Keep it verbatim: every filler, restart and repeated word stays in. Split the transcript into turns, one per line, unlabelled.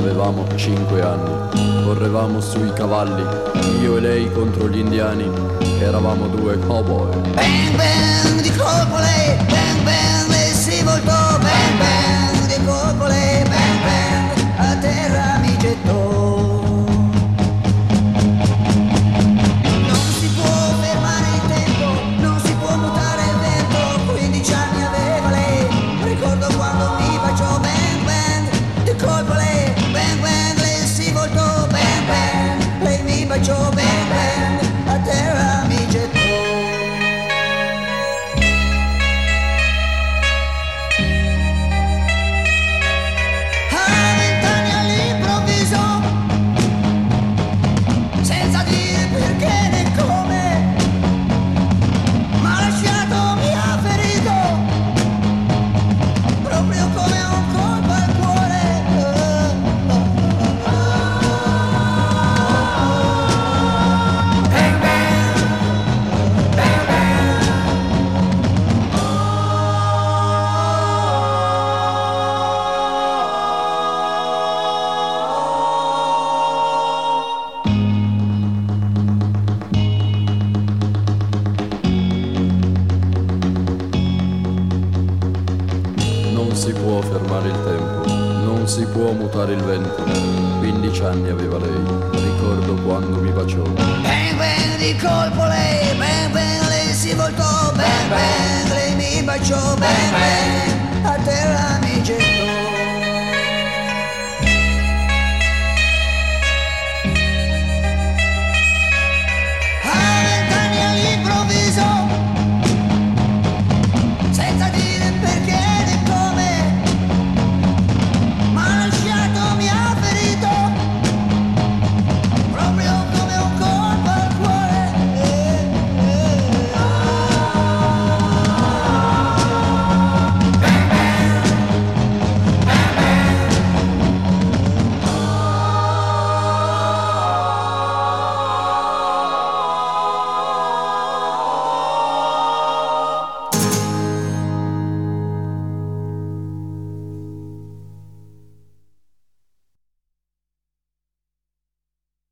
avevamo cinque anni. Correvamo sui cavalli, io e lei contro gli indiani. Eravamo due cowboy.
Bang bang di colpo lei, bang bang e si voltò. Bang bang di colpo lei, bang bang a terra mi gettò. Bang bang, a terra mi gettò. A vent'anni all'improvviso, senza dire perché né come, m'ha lasciato, mi ha ferito, proprio come un colpo al cuore.
Non si può fermare il tempo, non si può mutare il vento. quindici anni aveva lei, ricordo quando mi baciò.
Bang bang di colpo lei, bang bang lei si voltò. Bang bang lei mi baciò. Bang bang a terra mi